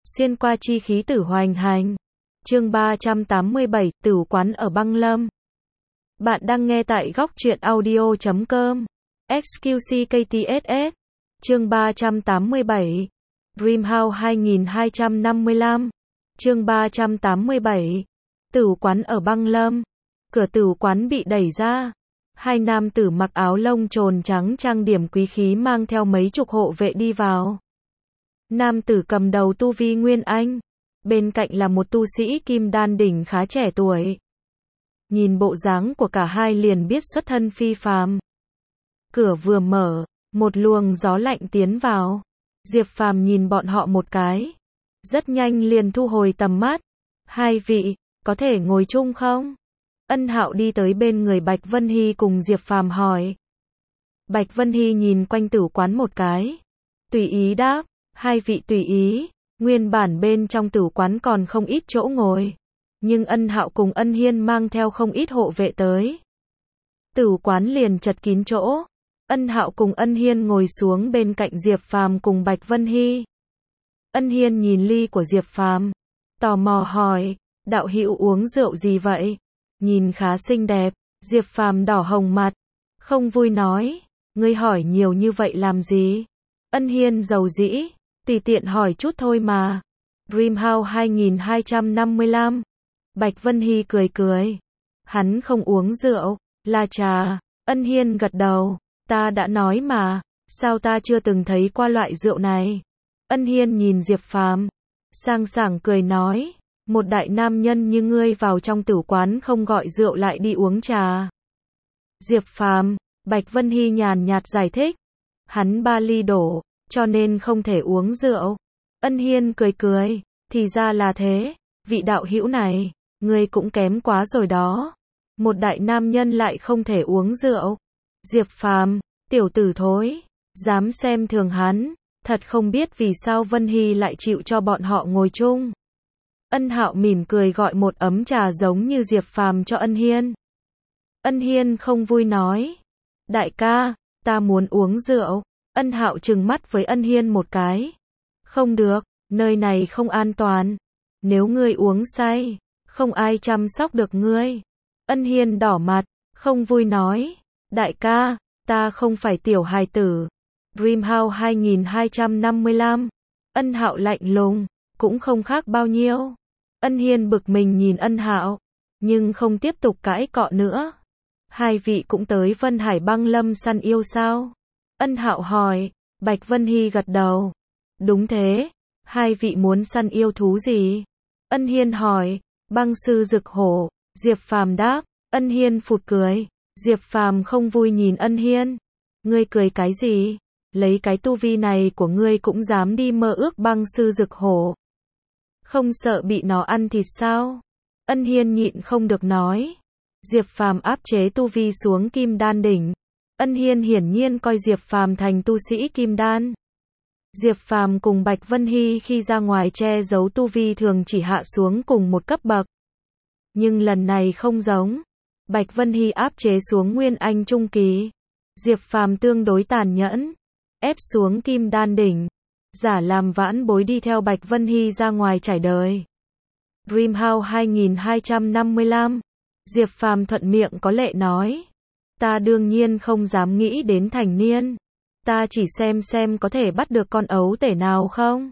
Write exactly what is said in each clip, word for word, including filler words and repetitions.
Xuyên qua chi khí tử hoành hành. Chương ba trăm tám mươi bảy, Tửu quán ở Băng Lâm. Bạn đang nghe tại góc truyện audio chấm com. ích quy xê ca tê ét ét. Chương ba trăm tám mươi bảy. Dreamhouse hai nghìn hai trăm năm mươi lăm. Chương ba trăm tám mươi bảy. Tửu quán ở Băng Lâm. Cửa tửu quán bị đẩy ra. Hai nam tử mặc áo lông trồn trắng trang điểm quý khí mang theo mấy chục hộ vệ đi vào. Nam tử cầm đầu tu vi Nguyên Anh. Bên cạnh là một tu sĩ kim đan đỉnh khá trẻ tuổi. Nhìn bộ dáng của cả hai liền biết xuất thân phi phàm. Cửa vừa mở, một luồng gió lạnh tiến vào. Diệp Phàm nhìn bọn họ một cái. Rất nhanh liền thu hồi tầm mắt. Hai vị, có thể ngồi chung không? Ân Hạo đi tới bên người Bạch Vân Hy cùng Diệp Phàm hỏi. Bạch Vân Hy nhìn quanh tửu quán một cái. Tùy ý đáp, hai vị tùy ý. Nguyên bản bên trong tửu quán còn không ít chỗ ngồi. Nhưng Ân Hạo cùng Ân Hiên mang theo không ít hộ vệ tới. Tửu quán liền chật kín chỗ. Ân Hạo cùng Ân Hiên ngồi xuống bên cạnh Diệp Phàm cùng Bạch Vân Hy. Ân Hiên nhìn ly của Diệp Phàm, tò mò hỏi, đạo hữu uống rượu gì vậy? Nhìn khá xinh đẹp. Diệp Phàm đỏ hồng mặt, không vui nói, ngươi hỏi nhiều như vậy làm gì? Ân Hiên giàu dĩ, tùy tiện hỏi chút thôi mà. Dreamhouse hai nghìn hai trăm năm mươi lăm. Bạch Vân Hy cười cười. Hắn không uống rượu, là trà. Ân Hiên gật đầu, ta đã nói mà, sao ta chưa từng thấy qua loại rượu này? Ân Hiên nhìn Diệp Phàm, sang sảng cười nói, một đại nam nhân như ngươi vào trong tửu quán không gọi rượu lại đi uống trà. Diệp Phàm, Bạch Vân Hy nhàn nhạt giải thích, hắn ba ly đổ, cho nên không thể uống rượu. Ân Hiên cười cười, thì ra là thế, vị đạo hữu này, ngươi cũng kém quá rồi đó. Một đại nam nhân lại không thể uống rượu. Diệp Phàm, tiểu tử thối, dám xem thường hắn, thật không biết vì sao Vân Hy lại chịu cho bọn họ ngồi chung. Ân Hạo mỉm cười gọi một ấm trà giống như Diệp Phàm cho Ân Hiên. Ân Hiên không vui nói, đại ca, ta muốn uống rượu. Ân Hạo trừng mắt với Ân Hiên một cái. Không được, nơi này không an toàn. Nếu ngươi uống say, không ai chăm sóc được ngươi. Ân Hiên đỏ mặt, không vui nói, đại ca, ta không phải tiểu hài tử. Dreamhouse hai nghìn hai trăm năm mươi lăm. Ân Hạo lạnh lùng, cũng không khác bao nhiêu. Ân Hiên bực mình nhìn Ân Hạo, nhưng không tiếp tục cãi cọ nữa. Hai vị cũng tới Vân Hải Băng Lâm săn yêu sao? Ân Hạo hỏi. Bạch Vân Hy gật đầu. Đúng thế, hai vị muốn săn yêu thú gì? Ân Hiên hỏi. Băng sư Dực Hổ. Diệp Phàm đáp. Ân Hiên phụt cười. Diệp Phàm không vui nhìn Ân Hiên. Ngươi cười cái gì? Lấy cái tu vi này của ngươi cũng dám đi mơ ước băng sư Dực Hổ. Không sợ bị nó ăn thịt sao? Ân Hiên nhịn không được nói. Diệp Phàm áp chế tu vi xuống kim đan đỉnh. Ân Hiên hiển nhiên coi Diệp Phàm thành tu sĩ kim đan. Diệp Phàm cùng Bạch Vân Hy khi ra ngoài che giấu tu vi thường chỉ hạ xuống cùng một cấp bậc. Nhưng lần này không giống. Bạch Vân Hy áp chế xuống Nguyên Anh trung kỳ. Diệp Phàm tương đối tàn nhẫn, ép xuống kim đan đỉnh. Giả làm vãn bối đi theo Bạch Vân Hy ra ngoài trải đời. Dreamhouse hai nghìn hai trăm năm mươi lăm. Diệp Phàm thuận miệng có lệ nói. Ta đương nhiên không dám nghĩ đến thành niên. Ta chỉ xem xem có thể bắt được con ấu tể nào không.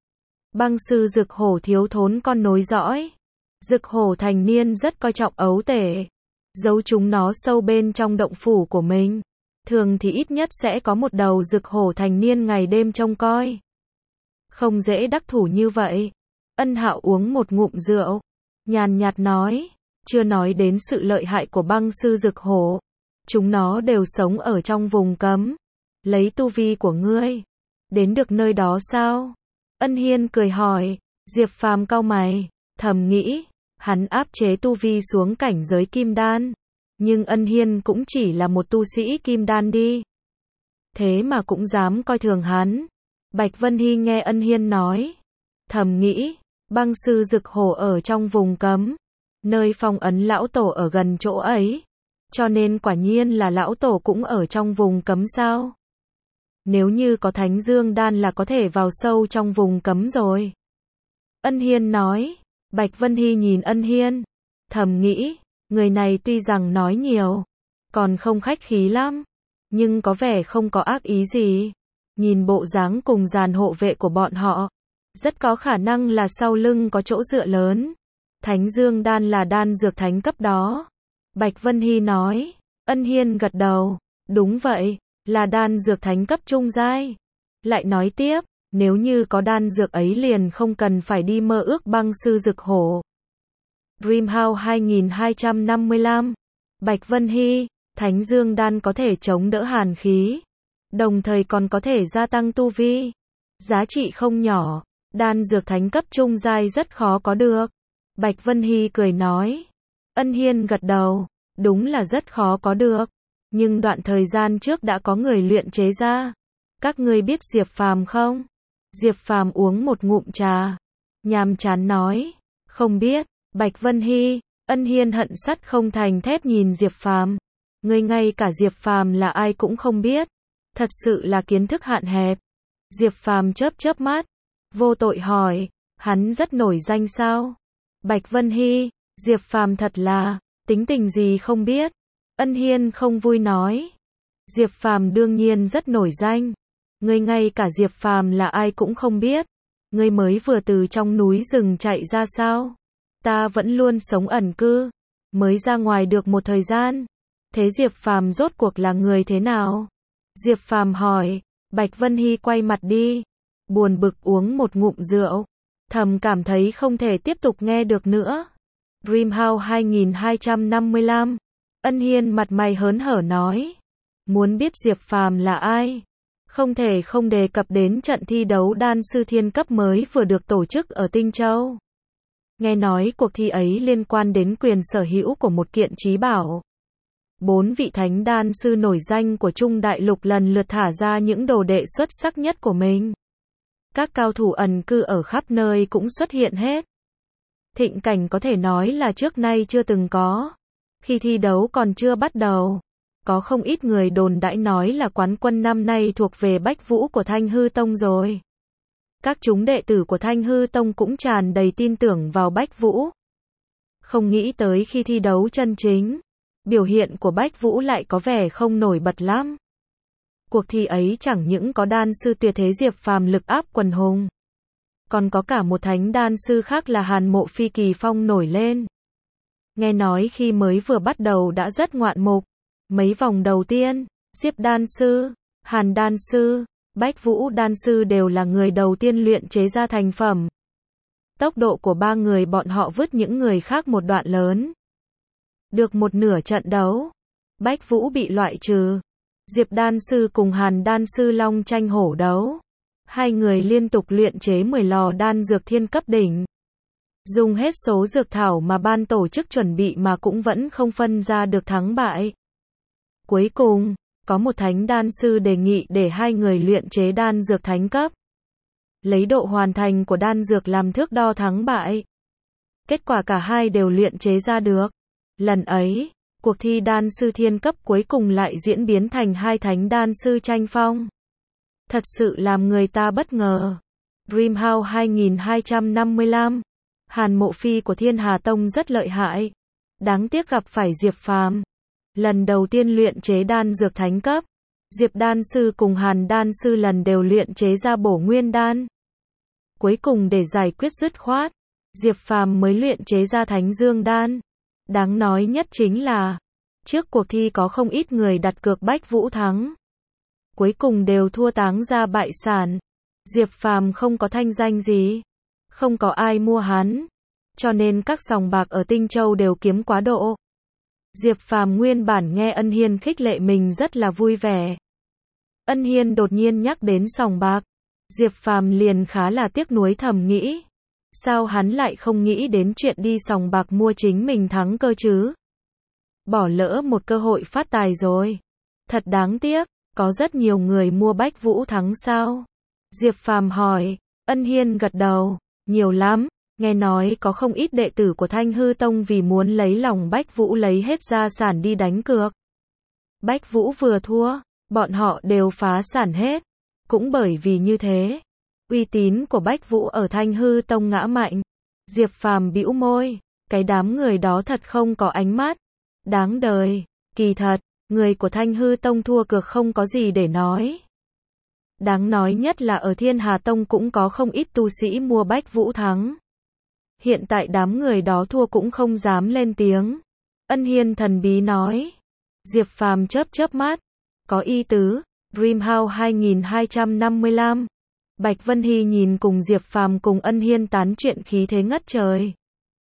Băng sư Dực Hổ thiếu thốn con nối dõi. Dực Hổ thành niên rất coi trọng ấu tể. Giấu chúng nó sâu bên trong động phủ của mình. Thường thì ít nhất sẽ có một đầu Dực Hổ thành niên ngày đêm trông coi. Không dễ đắc thủ như vậy. Ân Hạo uống một ngụm rượu, nhàn nhạt nói, chưa nói đến sự lợi hại của băng sư Dực Hổ. Chúng nó đều sống ở trong vùng cấm. Lấy tu vi của ngươi, đến được nơi đó sao? Ân Hiên cười hỏi. Diệp Phàm cau mày, thầm nghĩ, hắn áp chế tu vi xuống cảnh giới kim đan. Nhưng Ân Hiên cũng chỉ là một tu sĩ kim đan đi. Thế mà cũng dám coi thường hắn. Bạch Vân Hy nghe Ân Hiên nói, thầm nghĩ, băng sư Dực Hổ ở trong vùng cấm. Nơi phong ấn lão tổ ở gần chỗ ấy. Cho nên quả nhiên là lão tổ cũng ở trong vùng cấm sao? Nếu như có Thánh Dương đan là có thể vào sâu trong vùng cấm rồi. Ân Hiên nói. Bạch Vân Hy nhìn Ân Hiên, thầm nghĩ, người này tuy rằng nói nhiều, còn không khách khí lắm, nhưng có vẻ không có ác ý gì. Nhìn bộ dáng cùng dàn hộ vệ của bọn họ, rất có khả năng là sau lưng có chỗ dựa lớn. Thánh Dương đan là đan dược thánh cấp đó. Bạch Vân Hy nói. Ân Hiên gật đầu. Đúng vậy, là đan dược thánh cấp trung giai. Lại nói tiếp, nếu như có đan dược ấy liền không cần phải đi mơ ước băng sư dực hổ. Dreamhouse hai nghìn hai trăm năm mươi lăm. Bạch Vân Hy, Thánh Dương đan có thể chống đỡ hàn khí, đồng thời còn có thể gia tăng tu vi. Giá trị không nhỏ, đan dược thánh cấp trung giai rất khó có được. Bạch Vân Hy cười nói. Ân Hiên gật đầu, đúng là rất khó có được, nhưng đoạn thời gian trước đã có người luyện chế ra. Các ngươi biết Diệp Phàm không? Diệp Phàm uống một ngụm trà, nhàm chán nói. Không biết. Bạch Vân Hy, Ân Hiên hận sắt không thành thép nhìn Diệp Phàm. Ngươi ngay cả Diệp Phàm là ai cũng không biết, thật sự là kiến thức hạn hẹp. Diệp Phàm chớp chớp mắt, vô tội hỏi, hắn rất nổi danh sao? Bạch Vân Hy, Diệp Phàm thật là, tính tình gì không biết. Ân Hiên không vui nói. Diệp Phàm đương nhiên rất nổi danh. Ngươi ngay cả Diệp Phàm là ai cũng không biết. Ngươi mới vừa từ trong núi rừng chạy ra sao? Ta vẫn luôn sống ẩn cư, mới ra ngoài được một thời gian. Thế Diệp Phàm rốt cuộc là người thế nào? Diệp Phàm hỏi. Bạch Vân Hy quay mặt đi, buồn bực uống một ngụm rượu, thầm cảm thấy không thể tiếp tục nghe được nữa. Dreamhouse hai nghìn hai trăm năm mươi lăm. Ân Hiên mặt mày hớn hở nói. Muốn biết Diệp Phàm là ai? Không thể không đề cập đến trận thi đấu đan sư thiên cấp mới vừa được tổ chức ở Tinh Châu. Nghe nói cuộc thi ấy liên quan đến quyền sở hữu của một kiện trí bảo. Bốn vị thánh đan sư nổi danh của Trung Đại Lục lần lượt thả ra những đồ đệ xuất sắc nhất của mình. Các cao thủ ẩn cư ở khắp nơi cũng xuất hiện hết. Thịnh cảnh có thể nói là trước nay chưa từng có. Khi thi đấu còn chưa bắt đầu, có không ít người đồn đãi nói là quán quân năm nay thuộc về Bách Vũ của Thanh Hư Tông rồi. Các chúng đệ tử của Thanh Hư Tông cũng tràn đầy tin tưởng vào Bách Vũ. Không nghĩ tới khi thi đấu chân chính, biểu hiện của Bách Vũ lại có vẻ không nổi bật lắm. Cuộc thi ấy chẳng những có đan sư tuyệt thế Diệp Phàm lực áp quần hùng, còn có cả một thánh đan sư khác là Hàn Mộ Phi kỳ phong nổi lên. Nghe nói khi mới vừa bắt đầu đã rất ngoạn mục. Mấy vòng đầu tiên, Diệp đan sư, Hàn đan sư, Bách Vũ đan sư đều là người đầu tiên luyện chế ra thành phẩm. Tốc độ của ba người bọn họ vứt những người khác một đoạn lớn. Được một nửa trận đấu, Bách Vũ bị loại trừ. Diệp đan sư cùng Hàn đan sư long tranh hổ đấu. Hai người liên tục luyện chế mười lò đan dược thiên cấp đỉnh. Dùng hết số dược thảo mà ban tổ chức chuẩn bị mà cũng vẫn không phân ra được thắng bại. Cuối cùng, có một thánh đan sư đề nghị để hai người luyện chế đan dược thánh cấp. Lấy độ hoàn thành của đan dược làm thước đo thắng bại. Kết quả cả hai đều luyện chế ra được. Lần ấy, cuộc thi đan sư thiên cấp cuối cùng lại diễn biến thành hai thánh đan sư tranh phong. Thật sự làm người ta bất ngờ. Dreamhouse hai nghìn hai trăm năm mươi lăm. Hàn Mộ Phi của Thiên Hà Tông rất lợi hại. Đáng tiếc gặp phải Diệp Phàm. Lần đầu tiên luyện chế đan dược thánh cấp, Diệp đan sư cùng Hàn đan sư lần đều luyện chế ra bổ nguyên đan. Cuối cùng để giải quyết dứt khoát, Diệp Phàm mới luyện chế ra Thánh Dương đan. Đáng nói nhất chính là, trước cuộc thi có không ít người đặt cược Bách Vũ thắng. Cuối cùng đều thua táng ra bại sản. Diệp Phàm không có thanh danh gì, không có ai mua hắn, cho nên các sòng bạc ở Tinh Châu đều kiếm quá độ. Diệp Phàm nguyên bản nghe Ân Hiên khích lệ mình rất là vui vẻ. Ân Hiên đột nhiên nhắc đến sòng bạc, Diệp Phàm liền khá là tiếc nuối thầm nghĩ. Sao hắn lại không nghĩ đến chuyện đi sòng bạc mua chính mình thắng cơ chứ? Bỏ lỡ một cơ hội phát tài rồi. Thật đáng tiếc, có rất nhiều người mua Bách Vũ thắng sao? Diệp Phàm hỏi. Ân Hiên gật đầu, nhiều lắm. Nghe nói có không ít đệ tử của Thanh Hư Tông vì muốn lấy lòng Bách Vũ lấy hết gia sản đi đánh cược. Bách Vũ vừa thua, bọn họ đều phá sản hết. Cũng bởi vì như thế, Uy tín của Bách Vũ ở Thanh Hư Tông ngã mạnh. Diệp Phàm bĩu môi, cái đám người đó thật không có ánh mắt. Đáng đời, kỳ thật, người của Thanh Hư Tông thua cược không có gì để nói. Đáng nói nhất là ở Thiên Hà Tông cũng có không ít tu sĩ mua Bách Vũ thắng. Hiện tại đám người đó thua cũng không dám lên tiếng. Ân Hiên thần bí nói. Diệp Phàm chớp chớp mắt. Có ý tứ. Dreamhouse hai nghìn hai trăm năm mươi lăm. Bạch Vân Hy nhìn cùng Diệp Phàm cùng Ân Hiên tán chuyện khí thế ngất trời.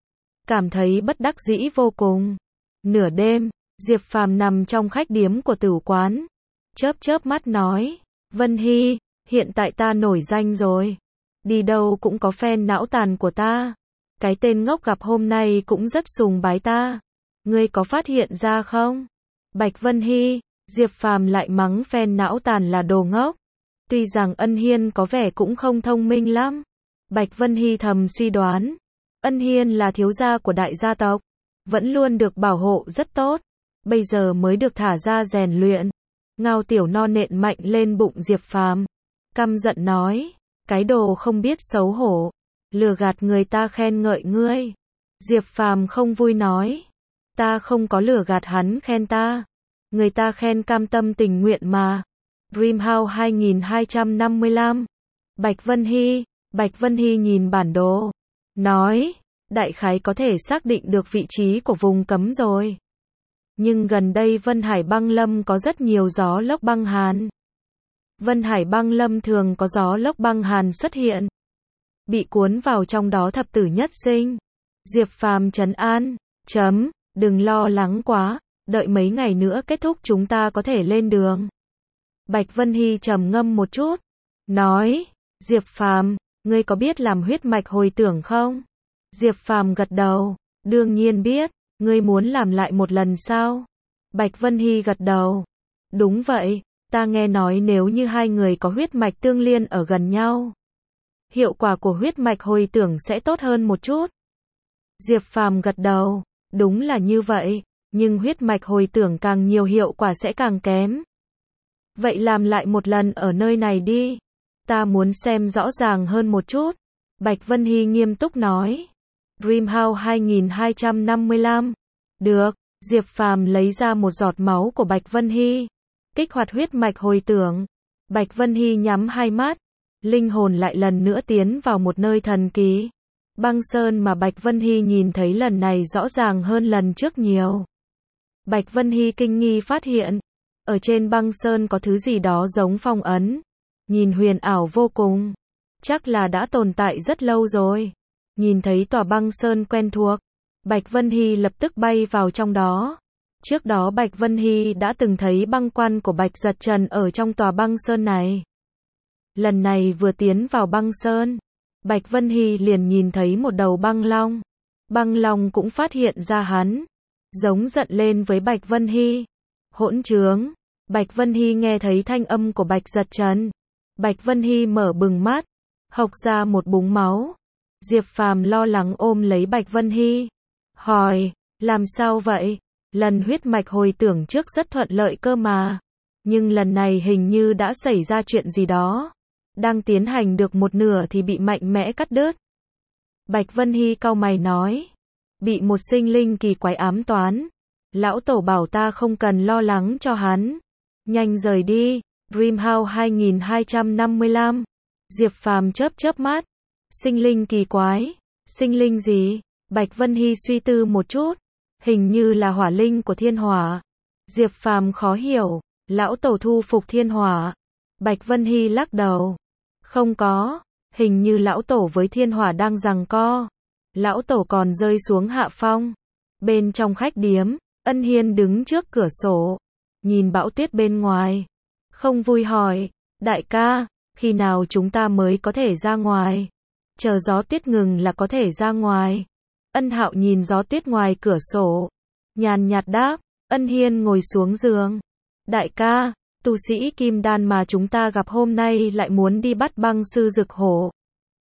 Cảm thấy bất đắc dĩ vô cùng. Nửa đêm, Diệp Phàm nằm trong khách điếm của tử quán. Chớp chớp mắt nói. Vân Hy, hiện tại ta nổi danh rồi. Đi đâu cũng có fan não tàn của ta. Cái tên ngốc gặp hôm nay cũng rất sùng bái ta. Ngươi có phát hiện ra không? Bạch Vân Hy, Diệp Phàm lại mắng fan não tàn là đồ ngốc. Tuy rằng Ân Hiên có vẻ cũng không thông minh lắm. Bạch Vân Hy thầm suy đoán. Ân Hiên là thiếu gia của đại gia tộc. Vẫn luôn được bảo hộ rất tốt. Bây giờ mới được thả ra rèn luyện. Ngao tiểu no nện mạnh lên bụng Diệp Phàm. Căm giận nói. Cái đồ không biết xấu hổ. Lừa gạt người ta khen ngợi ngươi. Diệp Phàm không vui nói. Ta không có lừa gạt hắn khen ta. Người ta khen cam tâm tình nguyện mà. Dreamhouse hai nghìn hai trăm năm mươi lăm. Bạch Vân Hy. Bạch Vân Hy nhìn bản đồ. Nói. Đại khái có thể xác định được vị trí của vùng cấm rồi. Nhưng gần đây Vân Hải băng lâm có rất nhiều gió lốc băng hàn. Vân Hải băng lâm thường có gió lốc băng hàn xuất hiện. Bị cuốn vào trong đó thập tử nhất sinh. Diệp Phàm trấn an. Chấm. Đừng lo lắng quá. Đợi mấy ngày nữa kết thúc chúng ta có thể lên đường. Bạch Vân Hy trầm ngâm một chút. Nói. Diệp Phàm, ngươi có biết làm huyết mạch hồi tưởng không? Diệp Phàm gật đầu. Đương nhiên biết. Ngươi muốn làm lại một lần sao? Bạch Vân Hy gật đầu. Đúng vậy. Ta nghe nói nếu như hai người có huyết mạch tương liên ở gần nhau, hiệu quả của huyết mạch hồi tưởng sẽ tốt hơn một chút. Diệp Phàm gật đầu. Đúng là như vậy. Nhưng huyết mạch hồi tưởng càng nhiều hiệu quả sẽ càng kém. Vậy làm lại một lần ở nơi này đi. Ta muốn xem rõ ràng hơn một chút. Bạch Vân Hy nghiêm túc nói. Dreamhouse hai nghìn hai trăm năm mươi lăm. Được. Diệp Phàm lấy ra một giọt máu của Bạch Vân Hy. Kích hoạt huyết mạch hồi tưởng. Bạch Vân Hy nhắm hai mắt. Linh hồn lại lần nữa tiến vào một nơi thần kỳ. Băng sơn mà Bạch Vân Hy nhìn thấy lần này rõ ràng hơn lần trước nhiều. Bạch Vân Hy kinh nghi phát hiện. Ở trên băng sơn có thứ gì đó giống phong ấn. Nhìn huyền ảo vô cùng. Chắc là đã tồn tại rất lâu rồi. Nhìn thấy tòa băng sơn quen thuộc. Bạch Vân Hy lập tức bay vào trong đó. Trước đó Bạch Vân Hy đã từng thấy băng quan của Bạch Giật Trần ở trong tòa băng sơn này. Lần này vừa tiến vào băng sơn, Bạch Vân Hy liền nhìn thấy một đầu băng long. Băng long cũng phát hiện ra hắn. Giống giận lên với Bạch Vân Hy. Hỗn trướng. Bạch Vân Hy nghe thấy thanh âm của Bạch Giật Trần. Bạch Vân Hy mở bừng mắt. Hộc ra một búng máu. Diệp Phàm lo lắng ôm lấy Bạch Vân Hy. Hỏi. Làm sao vậy? Lần huyết mạch hồi tưởng trước rất thuận lợi cơ mà. Nhưng lần này hình như đã xảy ra chuyện gì đó. Đang tiến hành được một nửa thì bị mạnh mẽ cắt đứt. Bạch Vân Hy cau mày nói. Bị một sinh linh kỳ quái ám toán. Lão tổ bảo ta không cần lo lắng cho hắn. Nhanh rời đi. Dreamhouse hai nghìn hai trăm năm mươi lăm. Diệp Phàm chớp chớp mắt. Sinh linh kỳ quái. Sinh linh gì? Bạch Vân Hy suy tư một chút. Hình như là hỏa linh của thiên hỏa. Diệp Phàm khó hiểu. Lão tổ thu phục thiên hỏa. Bạch Vân Hy lắc đầu. Không có. Hình như lão tổ với thiên hỏa đang giằng co. Lão tổ còn rơi xuống hạ phong. Bên trong khách điếm, Ân Hiên đứng trước cửa sổ. Nhìn bão tuyết bên ngoài. Không vui hỏi. Đại ca, khi nào chúng ta mới có thể ra ngoài? Chờ gió tuyết ngừng là có thể ra ngoài. Ân Hạo nhìn gió tuyết ngoài cửa sổ. Nhàn nhạt đáp. Ân Hiên ngồi xuống giường. Đại ca, tu sĩ kim đan mà chúng ta gặp hôm nay lại muốn đi bắt băng sư Dực Hổ.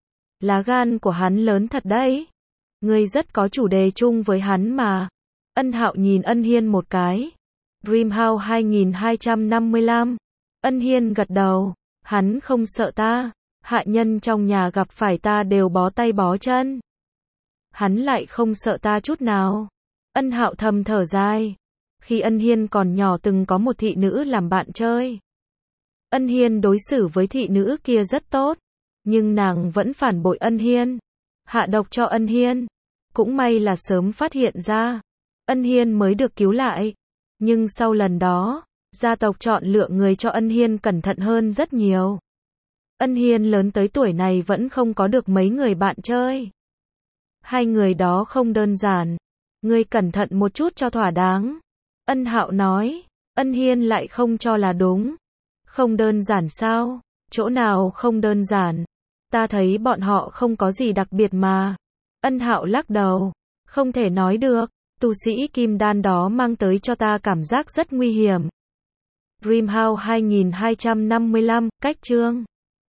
Lá gan của hắn lớn thật đấy. Ngươi rất có chủ đề chung với hắn mà. Ân Hạo nhìn Ân Hiên một cái. Dreamhouse hai nghìn hai trăm năm mươi lăm. Ân Hiên gật đầu. Hắn không sợ ta. Hạ nhân trong nhà gặp phải ta đều bó tay bó chân. Hắn lại không sợ ta chút nào. Ân Hạo thầm thở dài. Khi Ân Hiên còn nhỏ từng có một thị nữ làm bạn chơi. Ân Hiên đối xử với thị nữ kia rất tốt. Nhưng nàng vẫn phản bội Ân Hiên. Hạ độc cho Ân Hiên. Cũng may là sớm phát hiện ra. Ân Hiên mới được cứu lại. Nhưng sau lần đó, gia tộc chọn lựa người cho Ân Hiên cẩn thận hơn rất nhiều. Ân Hiên lớn tới tuổi này vẫn không có được mấy người bạn chơi. Hai người đó không đơn giản. Ngươi cẩn thận một chút cho thỏa đáng. Ân Hạo nói. Ân Hiên lại không cho là đúng. Không đơn giản sao? Chỗ nào không đơn giản? Ta thấy bọn họ không có gì đặc biệt mà. Ân Hạo lắc đầu. Không thể nói được. Tu sĩ kim đan đó mang tới cho ta cảm giác rất nguy hiểm. Dreamhouse hai nghìn hai trăm năm mươi lăm, cách chương